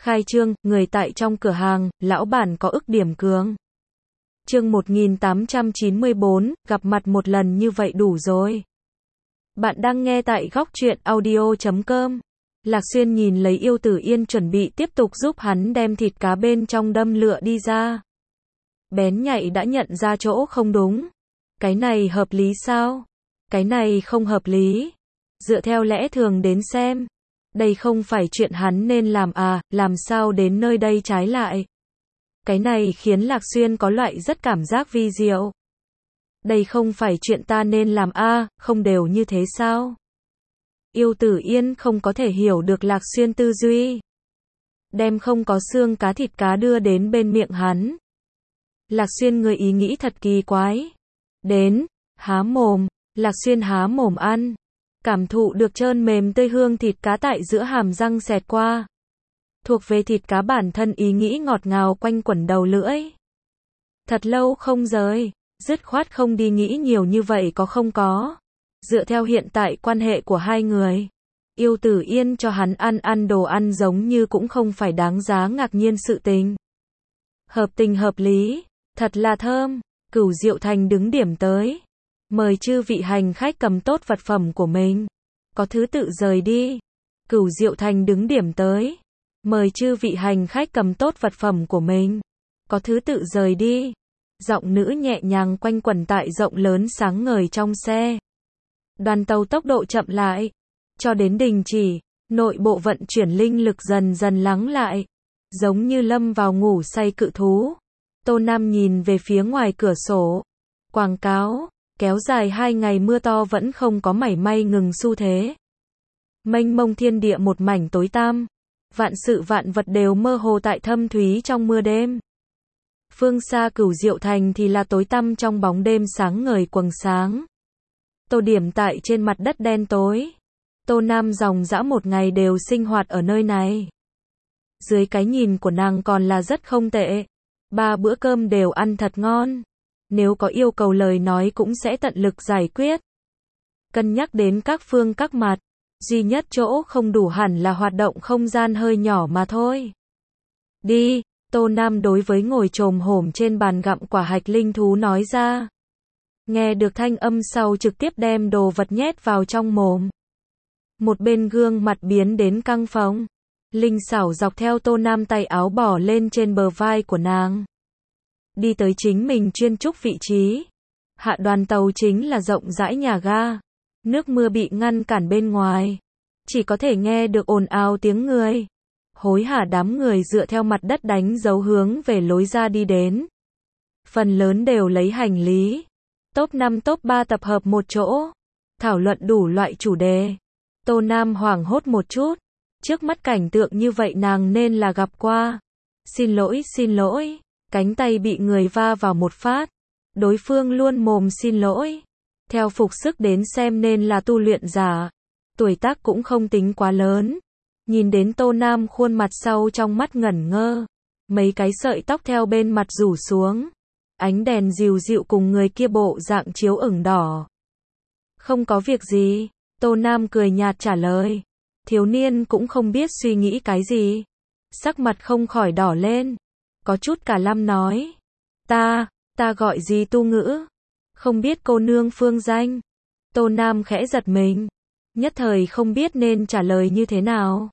Khai trương, người tại trong cửa hàng, lão bản có ức điểm cường. Chương 1894, gặp mặt một lần như vậy đủ rồi. Bạn đang nghe tại góc truyện audio.com. Lạc Xuyên nhìn lấy Yêu Tử Yên chuẩn bị tiếp tục giúp hắn đem thịt cá bên trong đâm lựa đi ra. Bén nhạy đã nhận ra chỗ không đúng. Cái này hợp lý sao? Cái này không hợp lý. Dựa theo lẽ thường đến xem. Đây không phải chuyện hắn nên làm à, làm sao đến nơi đây trái lại. Cái này khiến Lạc Xuyên có loại rất cảm giác vi diệu. Đây không phải chuyện ta nên làm à, không đều như thế sao? Yêu Tử Yên không có thể hiểu được Lạc Xuyên tư duy. Đem không có xương cá thịt cá đưa đến bên miệng hắn. Lạc Xuyên người ý nghĩ thật kỳ quái. Đến, há mồm, Lạc Xuyên há mồm ăn. Cảm thụ được trơn mềm tươi hương thịt cá tại giữa hàm răng xẹt qua. Thuộc về thịt cá bản thân ý nghĩ ngọt ngào quanh quẩn đầu lưỡi. Thật lâu không rời, dứt khoát không đi nghĩ nhiều như vậy có không có. Dựa theo hiện tại quan hệ của hai người, Yêu Tử Yên cho hắn ăn đồ ăn giống như cũng không phải đáng giá ngạc nhiên sự tình. Hợp tình hợp lý, thật là thơm. Cửu Diệu Thành đứng điểm tới. Mời chư vị hành khách cầm tốt vật phẩm của mình. Có thứ tự rời đi. Cửu Diệu Thành đứng điểm tới. Mời chư vị hành khách cầm tốt vật phẩm của mình. Có thứ tự rời đi. Giọng nữ nhẹ nhàng quanh quẩn tại rộng lớn sáng ngời trong xe. Đoàn tàu tốc độ chậm lại. Cho đến đình chỉ, nội bộ vận chuyển linh lực dần dần lắng lại. Giống như lâm vào ngủ say cự thú. Tô Nam nhìn về phía ngoài cửa sổ. Quảng cáo, kéo dài 2 ngày mưa to vẫn không có mảy may ngừng xu thế. Mênh mông thiên địa một mảnh tối tăm. Vạn sự vạn vật đều mơ hồ tại thâm thúy trong mưa đêm. Phương xa Cửu Diệu Thành thì là tối tăm trong bóng đêm sáng ngời quầng sáng. Tô Điểm tại trên mặt đất đen tối. Tô Nam dòng dã một ngày đều sinh hoạt ở nơi này. Dưới cái nhìn của nàng còn là rất không tệ. 3 bữa cơm đều ăn thật ngon. Nếu có yêu cầu lời nói cũng sẽ tận lực giải quyết. Cân nhắc đến các phương các mặt. Duy nhất chỗ không đủ hẳn là hoạt động không gian hơi nhỏ mà thôi. Đi, Tô Nam đối với ngồi chồm hổm trên bàn gặm quả hạch linh thú nói ra. Nghe được thanh âm sau trực tiếp đem đồ vật nhét vào trong mồm. Một bên gương mặt biến đến căng phồng. Linh xảo dọc theo Tô Nam tay áo bỏ lên trên bờ vai của nàng. Đi tới chính mình chuyên trúc vị trí. Hạ đoàn tàu chính là rộng rãi nhà ga. Nước mưa bị ngăn cản bên ngoài. Chỉ có thể nghe được ồn ào tiếng người. Hối hả đám người dựa theo mặt đất đánh dấu hướng về lối ra đi đến. Phần lớn đều lấy hành lý. Top 5 top 3 tập hợp một chỗ. Thảo luận đủ loại chủ đề. Tô Nam hoảng hốt một chút. Trước mắt cảnh tượng như vậy nàng nên là gặp qua. Xin lỗi. Cánh tay bị người va vào một phát. Đối phương luôn mồm xin lỗi. Theo phục sức đến xem nên là tu luyện giả. Tuổi tác cũng không tính quá lớn. Nhìn đến Tô Nam khuôn mặt sau trong mắt ngẩn ngơ. Mấy cái sợi tóc theo bên mặt rủ xuống. Ánh đèn dịu dịu cùng người kia bộ dạng chiếu ửng đỏ. Không có việc gì. Tô Nam cười nhạt trả lời. Thiếu niên cũng không biết suy nghĩ cái gì. Sắc mặt không khỏi đỏ lên. Có chút cả lăm nói. Ta gọi gì tu ngữ? Không biết cô nương phương danh. Tô Nam khẽ giật mình. Nhất thời không biết nên trả lời như thế nào.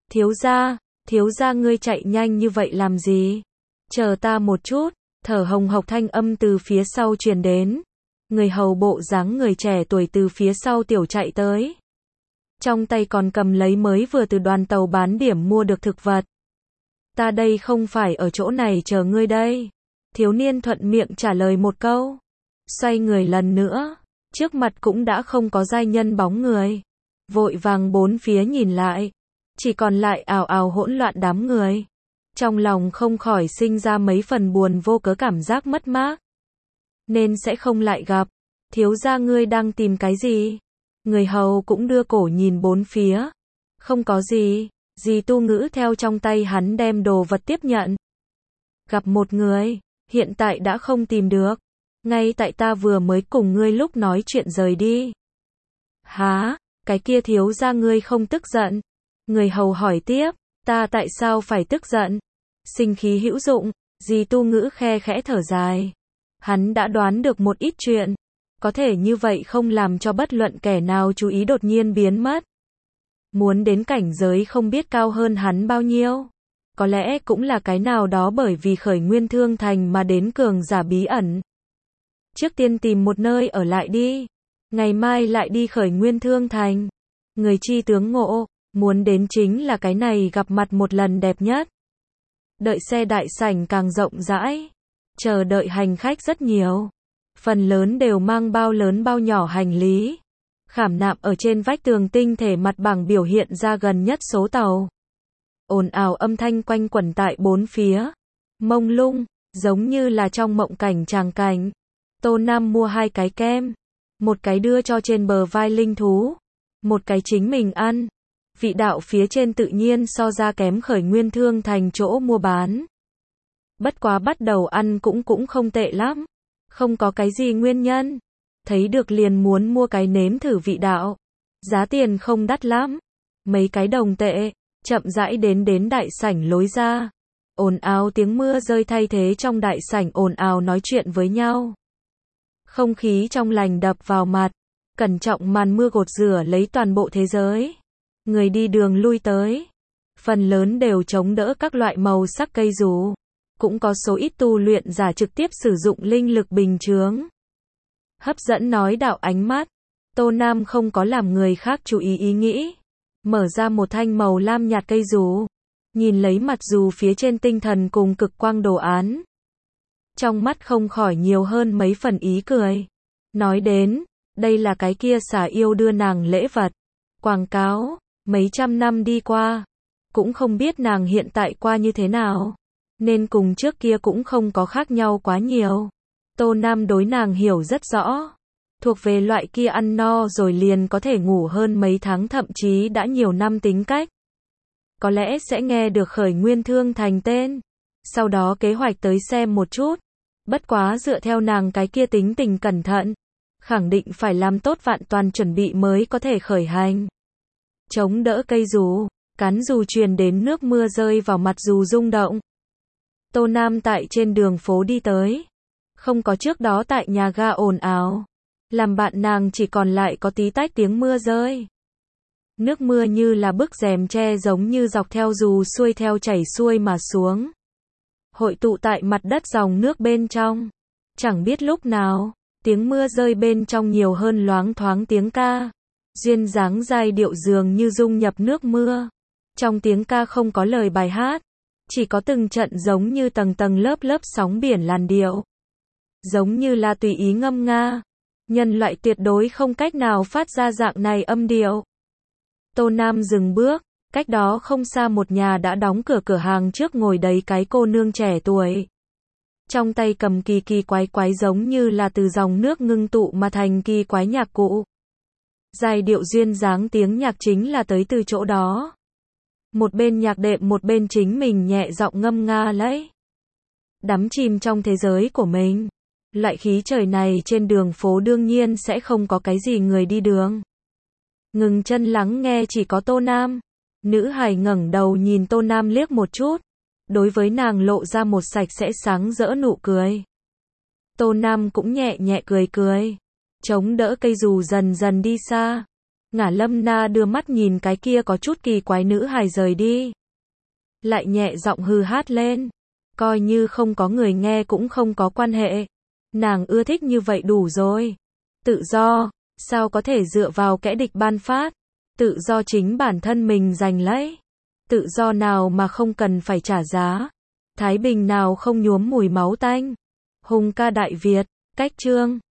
Thiếu gia ngươi chạy nhanh như vậy làm gì? Chờ ta một chút. Thở hồng hộc thanh âm từ phía sau truyền đến. Người hầu bộ dáng người trẻ tuổi từ phía sau tiểu chạy tới. Trong tay còn cầm lấy mới vừa từ đoàn tàu bán điểm mua được thực vật. Ta đây không phải ở chỗ này chờ ngươi đây. Thiếu niên thuận miệng trả lời một câu. Xoay người lần nữa. Trước mặt cũng đã không có giai nhân bóng người. Vội vàng bốn phía nhìn lại. Chỉ còn lại ào ào hỗn loạn đám người. Trong lòng không khỏi sinh ra mấy phần buồn vô cớ cảm giác mất mát. Nên sẽ không lại gặp. Thiếu gia ngươi đang tìm cái gì? Người hầu cũng đưa cổ nhìn bốn phía. Không có gì. Dì tu ngữ theo trong tay hắn đem đồ vật tiếp nhận. Gặp một người. Hiện tại đã không tìm được. Ngay tại ta vừa mới cùng ngươi lúc nói chuyện rời đi. Hả? Cái kia thiếu gia ngươi không tức giận? Người hầu hỏi tiếp. Ta tại sao phải tức giận? Sinh khí hữu dụng, Di Tu Ngữ khe khẽ thở dài. Hắn đã đoán được một ít chuyện. Có thể như vậy không làm cho bất luận kẻ nào chú ý đột nhiên biến mất. Muốn đến cảnh giới không biết cao hơn hắn bao nhiêu. Có lẽ cũng là cái nào đó bởi vì khởi nguyên thương thành mà đến cường giả bí ẩn. Trước tiên tìm một nơi ở lại đi. Ngày mai lại đi khởi nguyên thương thành. Người chi tướng ngộ, muốn đến chính là cái này gặp mặt một lần đẹp nhất. Đợi xe đại sảnh càng rộng rãi. Chờ đợi hành khách rất nhiều. Phần lớn đều mang bao lớn bao nhỏ hành lý. Khảm nạm ở trên vách tường tinh thể mặt bằng biểu hiện ra gần nhất số tàu. Ồn ào âm thanh quanh quẩn tại bốn phía. Mông lung, giống như là trong mộng cảnh tràng cảnh. Tô Nam mua 2 cái kem. Một cái đưa cho trên bờ vai linh thú. Một cái chính mình ăn. Vị đạo phía trên tự nhiên so ra kém khởi nguyên thương thành chỗ mua bán. Bất quá bắt đầu ăn cũng không tệ lắm. Không có cái gì nguyên nhân. Thấy được liền muốn mua cái nếm thử vị đạo. Giá tiền không đắt lắm. Mấy cái đồng tệ. Chậm rãi đến đại sảnh lối ra. Ồn ào tiếng mưa rơi thay thế trong đại sảnh ồn ào nói chuyện với nhau. Không khí trong lành đập vào mặt. Cẩn trọng màn mưa gột rửa lấy toàn bộ thế giới. Người đi đường lui tới. Phần lớn đều chống đỡ các loại màu sắc cây dù. Cũng có số ít tu luyện giả trực tiếp sử dụng linh lực bình chướng. Hấp dẫn nói đạo ánh mắt. Tô Nam không có làm người khác chú ý nghĩ. Mở ra một thanh màu lam nhạt cây dù. Nhìn lấy mặt dù phía trên tinh thần cùng cực quang đồ án. Trong mắt không khỏi nhiều hơn mấy phần ý cười. Nói đến, đây là cái kia xà yêu đưa nàng lễ vật. Quảng cáo, mấy trăm năm đi qua. Cũng không biết nàng hiện tại qua như thế nào. Nên cùng trước kia cũng không có khác nhau quá nhiều. Tô Nam đối nàng hiểu rất rõ. Thuộc về loại kia ăn no rồi liền có thể ngủ hơn mấy tháng thậm chí đã nhiều năm tính cách. Có lẽ sẽ nghe được khởi nguyên thương thành tên. Sau đó kế hoạch tới xem một chút. Bất quá dựa theo nàng cái kia tính tình cẩn thận. Khẳng định phải làm tốt vạn toàn chuẩn bị mới có thể khởi hành. Chống đỡ cây dù. Cán dù truyền đến nước mưa rơi vào mặt dù rung động. Tô Nam tại trên đường phố đi tới. Không có trước đó tại nhà ga ồn ào. Làm bạn nàng chỉ còn lại có tí tách tiếng mưa rơi. Nước mưa như là bức rèm tre giống như dọc theo dù xuôi theo chảy xuôi mà xuống. Hội tụ tại mặt đất dòng nước bên trong. Chẳng biết lúc nào, tiếng mưa rơi bên trong nhiều hơn loáng thoáng tiếng ca. Duyên dáng giai điệu dường như dung nhập nước mưa. Trong tiếng ca không có lời bài hát. Chỉ có từng trận giống như tầng tầng lớp lớp sóng biển làn điệu. Giống như là tùy ý ngâm nga. Nhân loại tuyệt đối không cách nào phát ra dạng này âm điệu. Tô Nam dừng bước, cách đó không xa một nhà đã đóng cửa cửa hàng trước ngồi đấy cái cô nương trẻ tuổi. Trong tay cầm kỳ quái giống như là từ dòng nước ngưng tụ mà thành kỳ quái nhạc cụ. Giai điệu duyên dáng tiếng nhạc chính là tới từ chỗ đó. Một bên nhạc đệm một bên chính mình nhẹ giọng ngâm nga lấy. Đắm chìm trong thế giới của mình. Loại khí trời này trên đường phố đương nhiên sẽ không có cái gì người đi đường. Ngừng chân lắng nghe chỉ có Tô Nam. Nữ hài ngẩng đầu nhìn Tô Nam liếc một chút. Đối với nàng lộ ra một sạch sẽ sáng rỡ nụ cười. Tô Nam cũng nhẹ nhẹ cười. Chống đỡ cây dù dần dần đi xa. Ngả Lâm Na đưa mắt nhìn cái kia có chút kỳ quái nữ hài rời đi. Lại nhẹ giọng hừ hát lên. Coi như không có người nghe cũng không có quan hệ. Nàng ưa thích như vậy đủ rồi. Tự do, sao có thể dựa vào kẻ địch ban phát. Tự do chính bản thân mình giành lấy. Tự do nào mà không cần phải trả giá. Thái bình nào không nhuốm mùi máu tanh. Hùng ca Đại Việt, cách chương